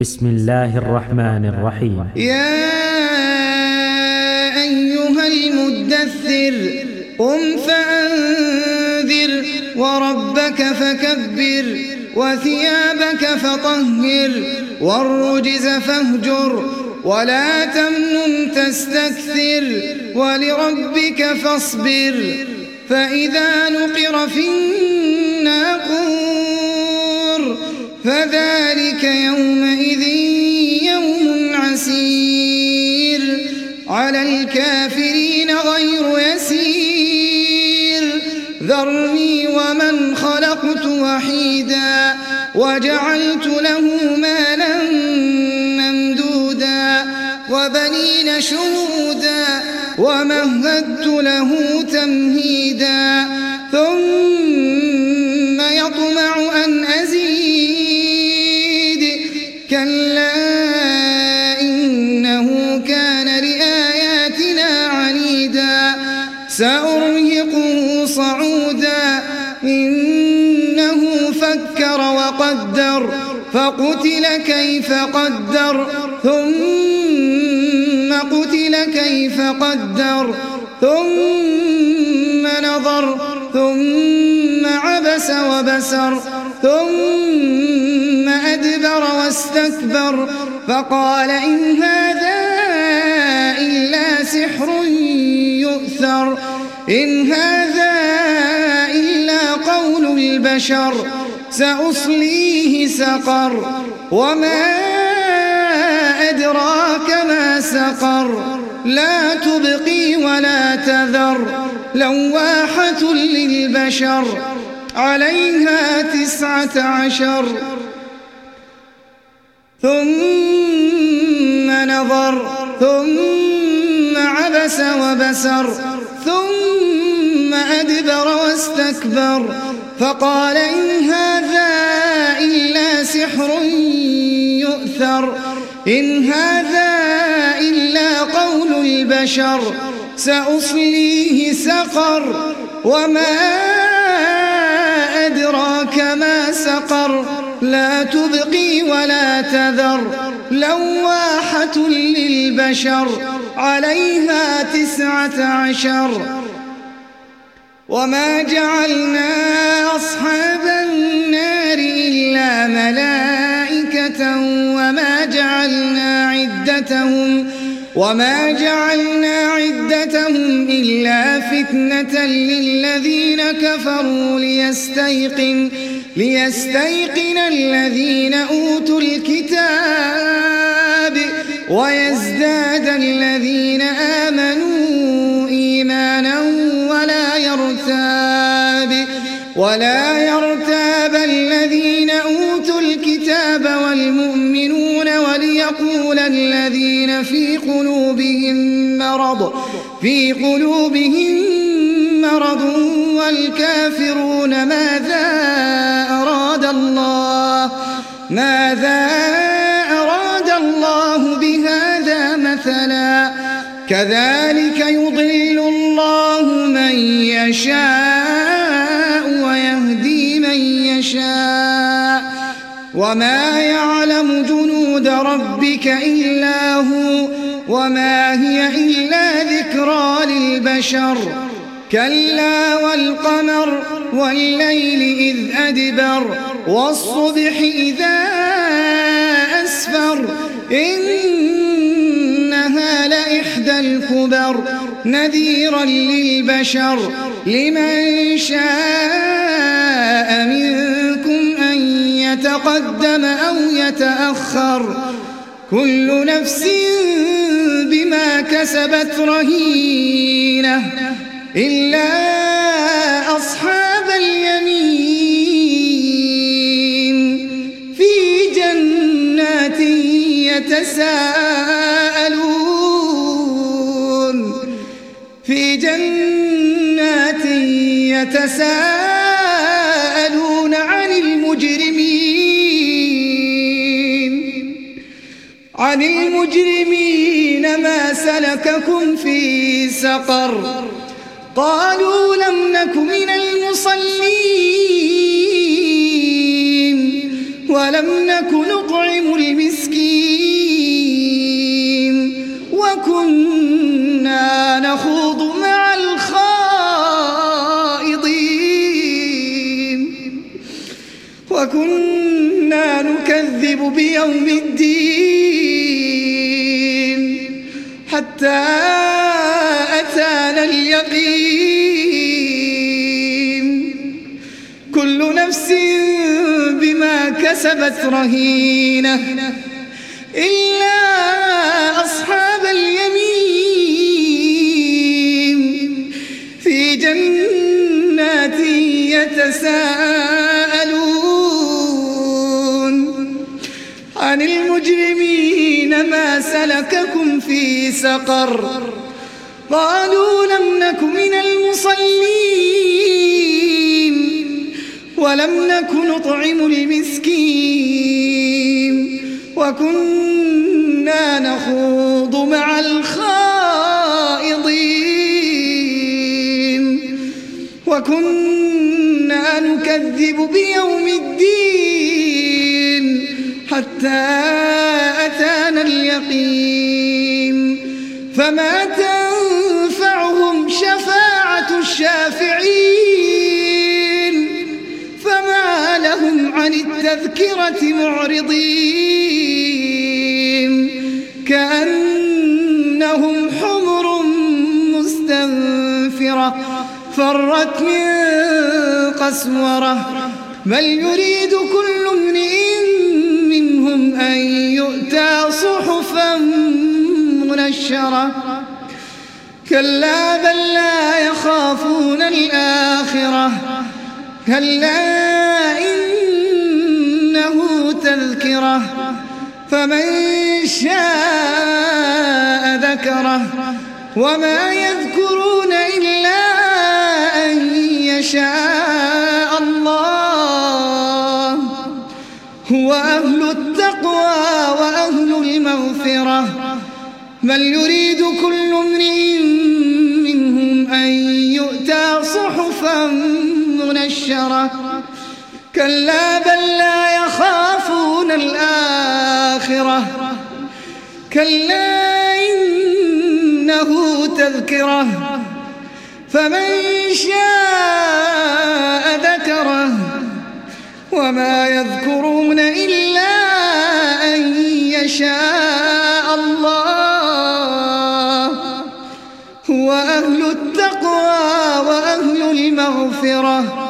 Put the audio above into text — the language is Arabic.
بسم الله الرحمن الرحيم. يا أيها المدثر قم فأنذر وربك فكبر وثيابك فطهر والرجز فاهجر ولا تمنن تستكثر ولربك فاصبر فإذا نقر في الناقور فذلك يومئذ يوم عسير على الكافرين غير يسير ذرني ومن خلقت وحيدا وجعلت له مالا ممدودا وبنين شهودا ومهدت له تمهيدا ثم يطمع أن أزيد كلا إنه كان لآياتنا عنيدا سأرهقه صعودا إنه فكر وقدر فقتل كيف قدر ثم قتل كيف قدر ثم نظر ثم عبس وبسر ثم أدبر واستكبر فقال إن هذا إلا سحر يؤثر إن هذا إلا قول البشر سأصليه سقر وما أدراك ما سقر لا تبقي ولا تذر لواحة للبشر عليها 19 ثم نظر ثم عبس وبسر ثم أدبر واستكبر فقال إن هذا إلا سحر يؤثر إن هذا إلا قول البشر سأصليه سقر وما أدراك ما سقر لا تبقي ولا تذر لواحة للبشر عليها 19 وما جعلنا أصحاب النار إلا ملائكة وما جعلنا عدتهم إلا فتنة للذين كفروا ليستيقن الذين أوتوا الكتاب ويزداد الذين آمنوا إيمانا ولا يرتاب الذين أوتوا الكتاب والمؤمنون وليقول الذين في قلوبهم مرض والكافرون ماذا أراد الله بهذا مثلا كذلك يضل الله من يشاء ويهدي من يشاء وما يعلم جنود ربك إلا هو وما هي إلا ذكرى للبشر كلا والقمر والليل إذ أدبر والصبح إذا أسفر إنها لإحدى الكبر نذيرا للبشر لمن شاء منكم أن يتقدم أو يتأخر كل نفس بما كسبت رهينة إلا أصحاب اليمين في جنات يتساءلون عن المجرمين ما سلككم في سقر قالوا لم نك من المصلين ولم نك نطعم المسكين وكنا نخوض مع الخائضين وكنا نكذب بيوم الدين حتى أتانا اليقين كل نفس بما كسبت رهينة إلا أصحاب اليمين في جنات يتساءلون عن المجرمين ما سلككم في سقر قالوا لم نك من المصلين ولم نك نطعم المسكين وكنا نخوض مع الخائضين وكنا نكذب بيوم الدين حتى أتانا اليقين فما تنفعهم شفاعة الشافعين فما لهم عن التذكرة معرضين كأنهم حمر مستنفرة فرت من قسورة بل يريد كل امرئ منهم أن يؤتى صحفا منشرة كلا بل لا يخافون الآخرة كلا إنه تذكرة فمن شاء ذكره وما يذكرون إلا أن يشاء الله هو أهل التقوى وأهل المغفرة بل يريد كل امرئ منهم أن يؤتى صحفا منشرة كلا بل لا يخافون الآخرة كلا إنه تذكرة فمن شاء ذكره وما يذكرون إلا أن يشاء الله هو أهل التقوى وأهل المغفرة